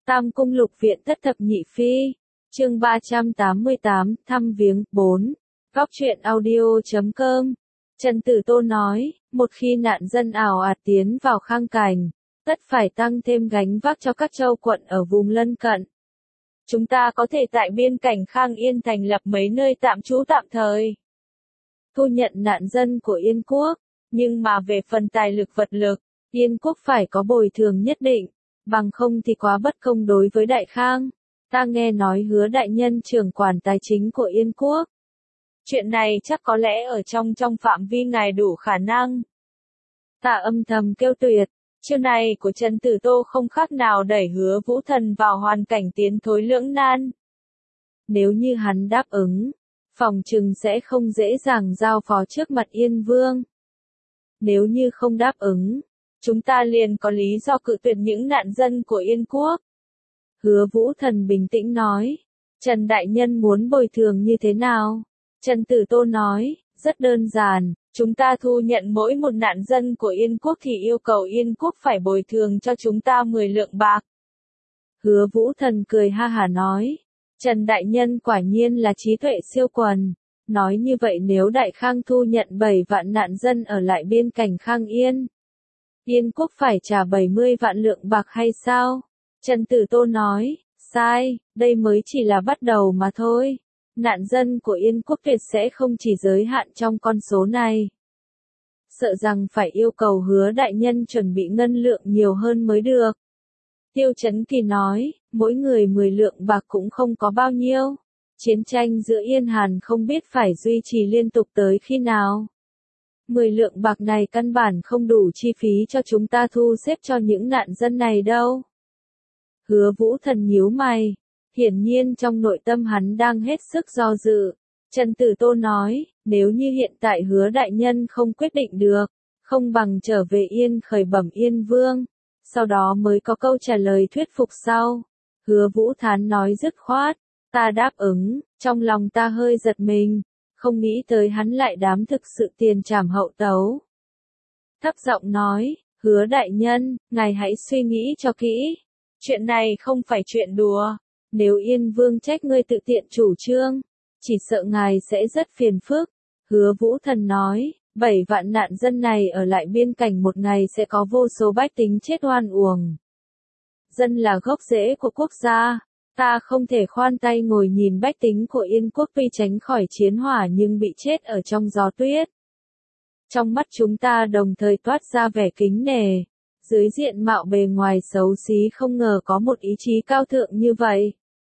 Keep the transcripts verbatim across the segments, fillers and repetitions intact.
Tam Cung Lục Viện Thất Thập Nhị Phi, chương ba trăm tám mươi tám, thăm viếng, bốn. Góc truyện audio chấm com. Trần Tử Tô nói, một khi nạn dân ảo ạt tiến vào Khang Cảnh, tất phải tăng thêm gánh vác cho các châu quận ở vùng lân cận. Chúng ta có thể tại biên cảnh Khang Yên thành lập mấy nơi tạm trú tạm thời, thu nhận nạn dân của Yên quốc, nhưng mà về phần tài lực vật lực, Yên quốc phải có bồi thường nhất định, bằng không thì quá bất công đối với Đại Khang. Ta nghe nói Hứa đại nhân trưởng quản tài chính của Yên quốc. Chuyện này chắc có lẽ ở trong trong phạm vi ngài đủ khả năng. Ta âm thầm kêu tuyệt, chiêu này của Trần Tử Tô không khác nào đẩy Hứa Vũ Thần vào hoàn cảnh tiến thối lưỡng nan. Nếu như hắn đáp ứng, phòng trừng sẽ không dễ dàng giao phó trước mặt Yên Vương. Nếu như không đáp ứng, chúng ta liền có lý do cự tuyệt những nạn dân của Yên quốc. Hứa Vũ Thần bình tĩnh nói, Trần đại nhân muốn bồi thường như thế nào? Trần Tử Tô nói, rất đơn giản, chúng ta thu nhận mỗi một nạn dân của Yên quốc thì yêu cầu Yên quốc phải bồi thường cho chúng ta mười lượng bạc. Hứa Vũ Thần cười ha hả nói, Trần đại nhân quả nhiên là trí tuệ siêu quần. Nói như vậy nếu Đại Khang thu nhận bảy vạn nạn dân ở lại biên cảnh Khang Yên, Yên quốc phải trả bảy mươi vạn lượng bạc hay sao? Trần Tử Tô nói, sai, đây mới chỉ là bắt đầu mà thôi. Nạn dân của Yên quốc tuyệt sẽ không chỉ giới hạn trong con số này. Sợ rằng phải yêu cầu Hứa đại nhân chuẩn bị ngân lượng nhiều hơn mới được. Tiêu Chấn Kỳ nói, mỗi người mười lượng bạc cũng không có bao nhiêu. Chiến tranh giữa Yên Hàn không biết phải duy trì liên tục tới khi nào. Mười lượng bạc này căn bản không đủ chi phí cho chúng ta thu xếp cho những nạn dân này đâu. Hứa Vũ Thần nhíu mày. Hiển nhiên trong nội tâm hắn đang hết sức do dự. Trần Tử Tô nói, nếu như hiện tại Hứa đại nhân không quyết định được, không bằng trở về Yên khởi bẩm Yên Vương, sau đó mới có câu trả lời thuyết phục sau. Hứa Vũ Thán nói dứt khoát, ta đáp ứng, trong lòng ta hơi giật mình, không nghĩ tới hắn lại dám thực sự tiền trảm hậu tấu. Thấp giọng nói, Hứa đại nhân, ngài hãy suy nghĩ cho kỹ, chuyện này không phải chuyện đùa. Nếu Yên Vương trách ngươi tự tiện chủ trương, chỉ sợ ngài sẽ rất phiền phức. Hứa Vũ Thần nói, bảy vạn nạn dân này ở lại biên cảnh một ngày sẽ có vô số bách tính chết oan uổng. Dân là gốc rễ của quốc gia, ta không thể khoan tay ngồi nhìn bách tính của Yên quốc tuy tránh khỏi chiến hỏa nhưng bị chết ở trong gió tuyết. Trong mắt chúng ta đồng thời toát ra vẻ kính nể. Dưới diện mạo bề ngoài xấu xí không ngờ có một ý chí cao thượng như vậy.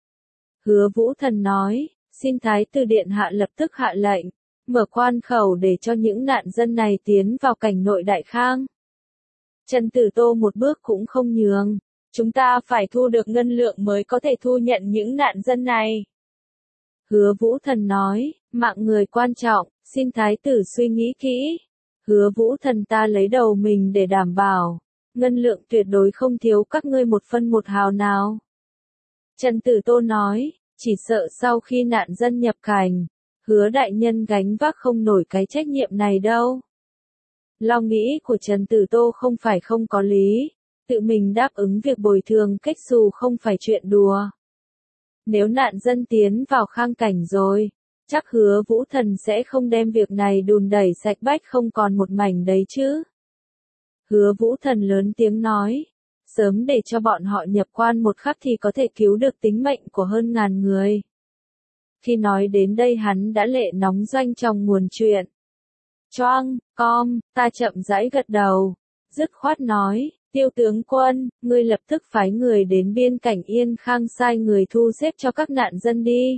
Hứa Vũ Thần nói, xin Thái tử điện hạ lập tức hạ lệnh, mở quan khẩu để cho những nạn dân này tiến vào cảnh nội Đại Khang. Trần Tử Tô một bước cũng không nhường, chúng ta phải thu được ngân lượng mới có thể thu nhận những nạn dân này. Hứa Vũ Thần nói, mạng người quan trọng, xin Thái tử suy nghĩ kỹ. Hứa Vũ Thần ta lấy đầu mình để đảm bảo. Ngân lượng tuyệt đối không thiếu các ngươi một phân một hào nào. Trần Tử Tô nói, chỉ sợ sau khi nạn dân nhập cảnh, Hứa đại nhân gánh vác không nổi cái trách nhiệm này đâu. Lo nghĩ của Trần Tử Tô không phải không có lý, tự mình đáp ứng việc bồi thường kết xù không phải chuyện đùa. Nếu nạn dân tiến vào Khang Cảnh rồi, chắc Hứa Vũ Thần sẽ không đem việc này đùn đẩy sạch bách không còn một mảnh đấy chứ. Hứa Vũ Thần lớn tiếng nói, sớm để cho bọn họ nhập quan một khắc thì có thể cứu được tính mệnh của hơn ngàn người. Khi nói đến đây hắn đã lệ nóng doanh trong nguồn chuyện. Choang, com, ta chậm rãi gật đầu, dứt khoát nói, Tiêu tướng quân, ngươi lập tức phái người đến biên cảnh Yên Khang sai người thu xếp cho các nạn dân đi.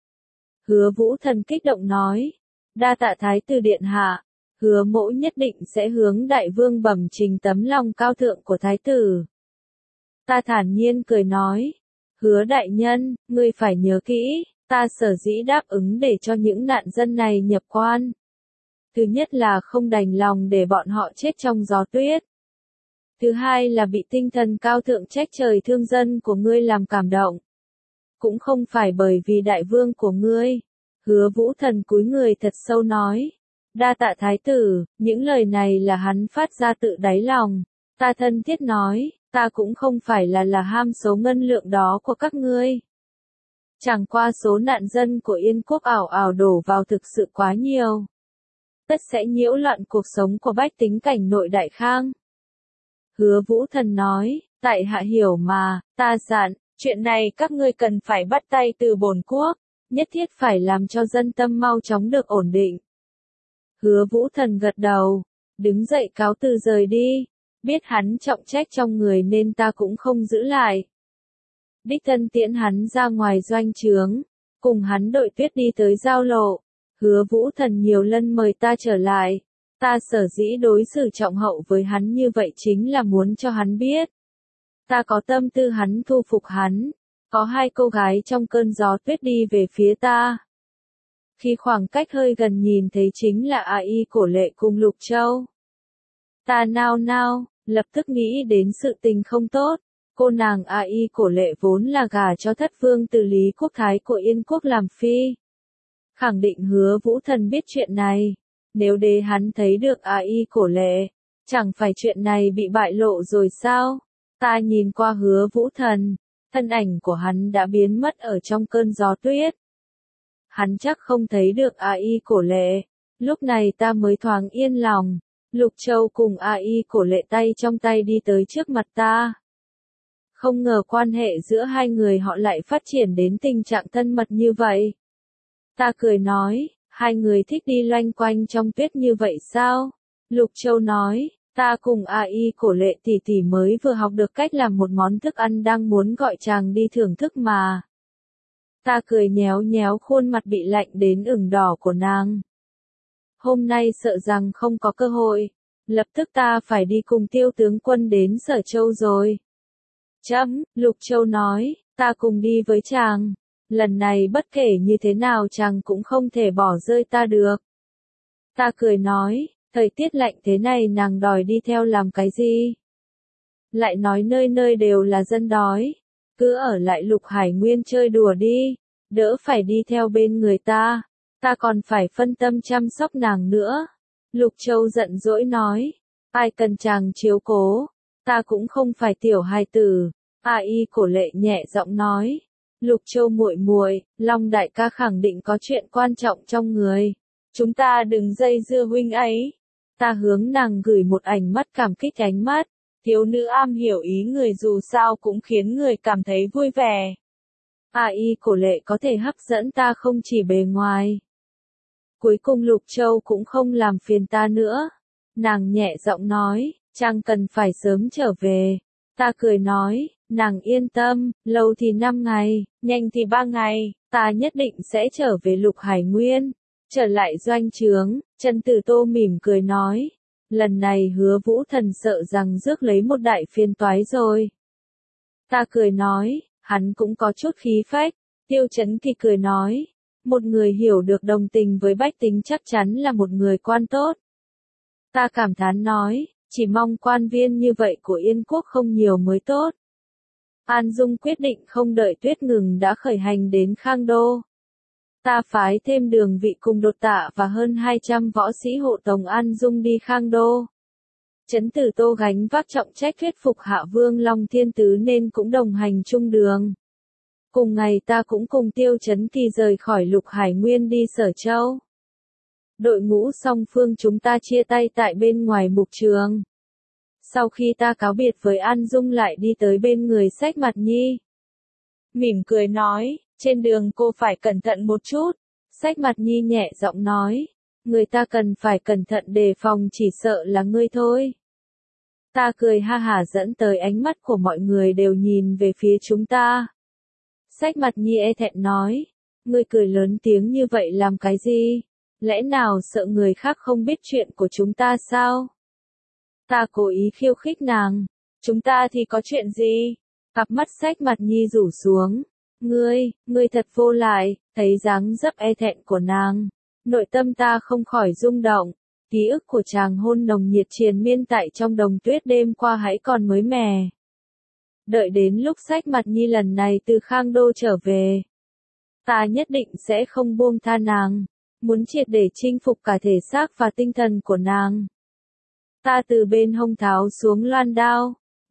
Hứa Vũ Thần kích động nói, đa tạ Thái tử điện hạ. Hứa mỗ nhất định sẽ hướng đại vương bẩm trình tấm lòng cao thượng của thái tử. Ta thản nhiên cười nói, Hứa đại nhân, ngươi phải nhớ kỹ, ta sở dĩ đáp ứng để cho những nạn dân này nhập quan. Thứ nhất là không đành lòng để bọn họ chết trong gió tuyết. Thứ hai là bị tinh thần cao thượng trách trời thương dân của ngươi làm cảm động. Cũng không phải bởi vì đại vương của ngươi. Hứa Vũ Thần cúi người thật sâu nói. Đa tạ thái tử, những lời này là hắn phát ra tự đáy lòng. Ta thân thiết nói, ta cũng không phải là là ham số ngân lượng đó của các ngươi. Chẳng qua số nạn dân của Yên quốc ảo ảo đổ vào thực sự quá nhiều. Tất sẽ nhiễu loạn cuộc sống của bách tính cảnh nội Đại Khang. Hứa Vũ Thần nói, tại hạ hiểu mà, ta dặn, chuyện này các ngươi cần phải bắt tay từ bổn quốc, nhất thiết phải làm cho dân tâm mau chóng được ổn định. Hứa Vũ Thần gật đầu, đứng dậy cáo từ rời đi, biết hắn trọng trách trong người nên ta cũng không giữ lại. Đích thân tiễn hắn ra ngoài doanh trướng, cùng hắn đội tuyết đi tới giao lộ. Hứa Vũ Thần nhiều lần mời ta trở lại, ta sở dĩ đối xử trọng hậu với hắn như vậy chính là muốn cho hắn biết. Ta có tâm tư hắn thu phục hắn, có hai cô gái trong cơn gió tuyết đi về phía ta. Khi khoảng cách hơi gần nhìn thấy chính là A Y Cổ Lệ cùng Lục Châu. Ta nao nao, lập tức nghĩ đến sự tình không tốt. Cô nàng A Y Cổ Lệ vốn là gả cho thất vương từ Lý Quốc Thái của Yên quốc làm phi. Khẳng định Hứa Vũ Thần biết chuyện này. Nếu đế hắn thấy được A Y Cổ Lệ, chẳng phải chuyện này bị bại lộ rồi sao? Ta nhìn qua Hứa Vũ Thần, thân ảnh của hắn đã biến mất ở trong cơn gió tuyết. Hắn chắc không thấy được A Y Cổ Lệ. Lúc này ta mới thoáng yên lòng. Lục Châu cùng A Y Cổ Lệ tay trong tay đi tới trước mặt ta. Không ngờ quan hệ giữa hai người họ lại phát triển đến tình trạng thân mật như vậy. Ta cười nói, hai người thích đi loanh quanh trong tuyết như vậy sao? Lục Châu nói, ta cùng A Y Cổ Lệ tỷ tỷ mới vừa học được cách làm một món thức ăn đang muốn gọi chàng đi thưởng thức mà. Ta cười nhéo nhéo khuôn mặt bị lạnh đến ửng đỏ của nàng. Hôm nay sợ rằng không có cơ hội, lập tức ta phải đi cùng Tiêu tướng quân đến Sở Châu rồi. Chấm, Lục Châu nói, ta cùng đi với chàng. Lần này bất kể như thế nào chàng cũng không thể bỏ rơi ta được. Ta cười nói, thời tiết lạnh thế này nàng đòi đi theo làm cái gì? Lại nói nơi nơi đều là dân đói. Cứ ở lại Lục Hải Nguyên chơi đùa đi, đỡ phải đi theo bên người ta. Ta còn phải phân tâm chăm sóc nàng nữa. Lục Châu giận dỗi nói, ai cần chàng chiếu cố, ta cũng không phải tiểu hài tử. A Y Cổ Lệ nhẹ giọng nói, Lục Châu muội muội, Long đại ca khẳng định có chuyện quan trọng trong người. Chúng ta đừng dây dưa huynh ấy. Ta hướng nàng gửi một ảnh mắt cảm kích ánh mắt. Thiếu nữ am hiểu ý người dù sao cũng khiến người cảm thấy vui vẻ. A Y Cổ Lệ có thể hấp dẫn ta không chỉ bề ngoài. Cuối cùng Lục Châu cũng không làm phiền ta nữa. Nàng nhẹ giọng nói, chàng cần phải sớm trở về. Ta cười nói, nàng yên tâm, lâu thì năm ngày, nhanh thì ba ngày, ta nhất định sẽ trở về Lục Hải Nguyên. Trở lại doanh trướng, Trần Tử Tô mỉm cười nói, lần này Hứa Vũ Thần sợ rằng rước lấy một đại phiền toái rồi. Ta cười nói, hắn cũng có chút khí phách. Tiêu Chấn Kỳ cười nói, một người hiểu được đồng tình với bách tính chắc chắn là một người quan tốt. Ta cảm thán nói, chỉ mong quan viên như vậy của Yên quốc không nhiều mới tốt. An Dung quyết định không đợi tuyết ngừng đã khởi hành đến Khang Đô. Ta phái thêm Đường Vị cùng Đột Tạ và hơn hai trăm võ sĩ hộ tống An Dung đi Khang Đô. Trấn Tử Tô gánh vác trọng trách thuyết phục Hạ Vương Long Thiên Tứ nên cũng đồng hành chung đường. Cùng ngày ta cũng cùng Tiêu Chấn Kỳ rời khỏi Lục Hải Nguyên đi Sở Châu. Đội ngũ song phương chúng ta chia tay tại bên ngoài mục trường. Sau khi ta cáo biệt với An Dung lại đi tới bên người Sách Mặt Nhi. Mỉm cười nói, trên đường cô phải cẩn thận một chút. Sách Mặt Nhi nhẹ giọng nói, người ta cần phải cẩn thận đề phòng chỉ sợ là ngươi thôi. Ta cười ha hả dẫn tới ánh mắt của mọi người đều nhìn về phía chúng ta. Sách Mặt Nhi e thẹn nói, ngươi cười lớn tiếng như vậy làm cái gì? Lẽ nào sợ người khác không biết chuyện của chúng ta sao? Ta cố ý khiêu khích nàng, chúng ta thì có chuyện gì? Cặp mắt Sách Mặt Nhi rủ xuống, ngươi, ngươi thật vô lại, thấy dáng dấp e thẹn của nàng. Nội tâm ta không khỏi rung động, ký ức của chàng hôn nồng nhiệt triền miên tại trong đồng tuyết đêm qua hãy còn mới mẻ. Đợi đến lúc Sách Mặt Nhi lần này từ Khang Đô trở về, ta nhất định sẽ không buông tha nàng, muốn triệt để chinh phục cả thể xác và tinh thần của nàng. Ta từ bên hông tháo xuống loan đao,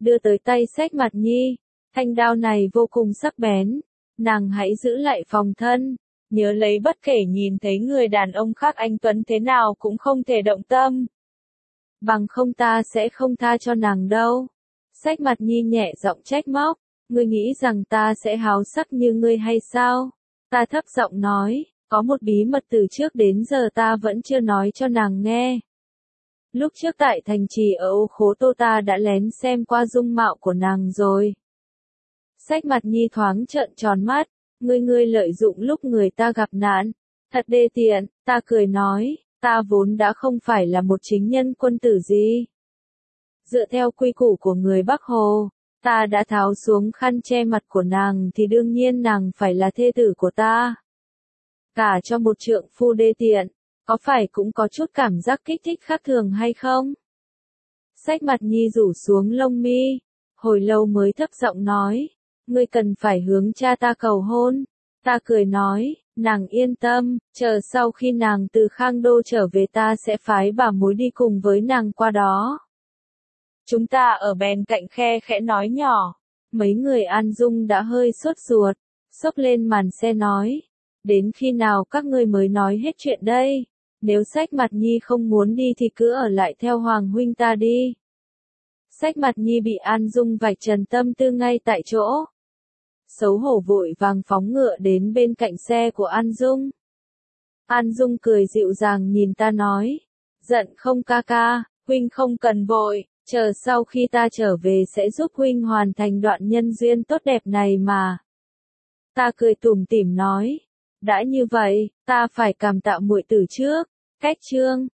đưa tới tay Sách Mặt Nhi. Thanh đao này vô cùng sắc bén, nàng hãy giữ lại phòng thân, nhớ lấy bất kể nhìn thấy người đàn ông khác anh tuấn thế nào cũng không thể động tâm. Bằng không ta sẽ không tha cho nàng đâu. Sách Mặt Nhi nhẹ giọng trách móc, ngươi nghĩ rằng ta sẽ háo sắc như ngươi hay sao? Ta thấp giọng nói, có một bí mật từ trước đến giờ ta vẫn chưa nói cho nàng nghe. Lúc trước tại thành trì ở Ô Khố Tô ta đã lén xem qua dung mạo của nàng rồi. Sách Mặt Nhi thoáng trợn tròn mắt, ngươi ngươi lợi dụng lúc người ta gặp nạn, thật đê tiện. Ta cười nói, ta vốn đã không phải là một chính nhân quân tử gì. Dựa theo quy củ của người Bắc Hồ, ta đã tháo xuống khăn che mặt của nàng thì đương nhiên nàng phải là thê tử của ta. Cả cho một trượng phu đê tiện, có phải cũng có chút cảm giác kích thích khác thường hay không? Sách Mặt Nhi rủ xuống lông mi, hồi lâu mới thấp giọng nói, ngươi cần phải hướng cha ta cầu hôn. Ta cười nói, nàng yên tâm, chờ sau khi nàng từ Khang Đô trở về ta sẽ phái bà mối đi cùng với nàng qua đó. Chúng ta ở bên cạnh khe khẽ nói nhỏ, mấy người An Dung đã hơi sốt ruột, xốc lên màn xe nói, đến khi nào các ngươi mới nói hết chuyện đây, nếu Sách Mặt Nhi không muốn đi thì cứ ở lại theo Hoàng huynh ta đi. Sách Mặt Nhi bị An Dung vạch trần tâm tư ngay tại chỗ. Xấu hổ vội vàng phóng ngựa đến bên cạnh xe của An Dung. An Dung cười dịu dàng nhìn ta nói, giận không ca ca, huynh không cần vội, chờ sau khi ta trở về sẽ giúp huynh hoàn thành đoạn nhân duyên tốt đẹp này mà. Ta cười tủm tỉm nói, đã như vậy, ta phải cảm tạ muội tử trước. Cách chương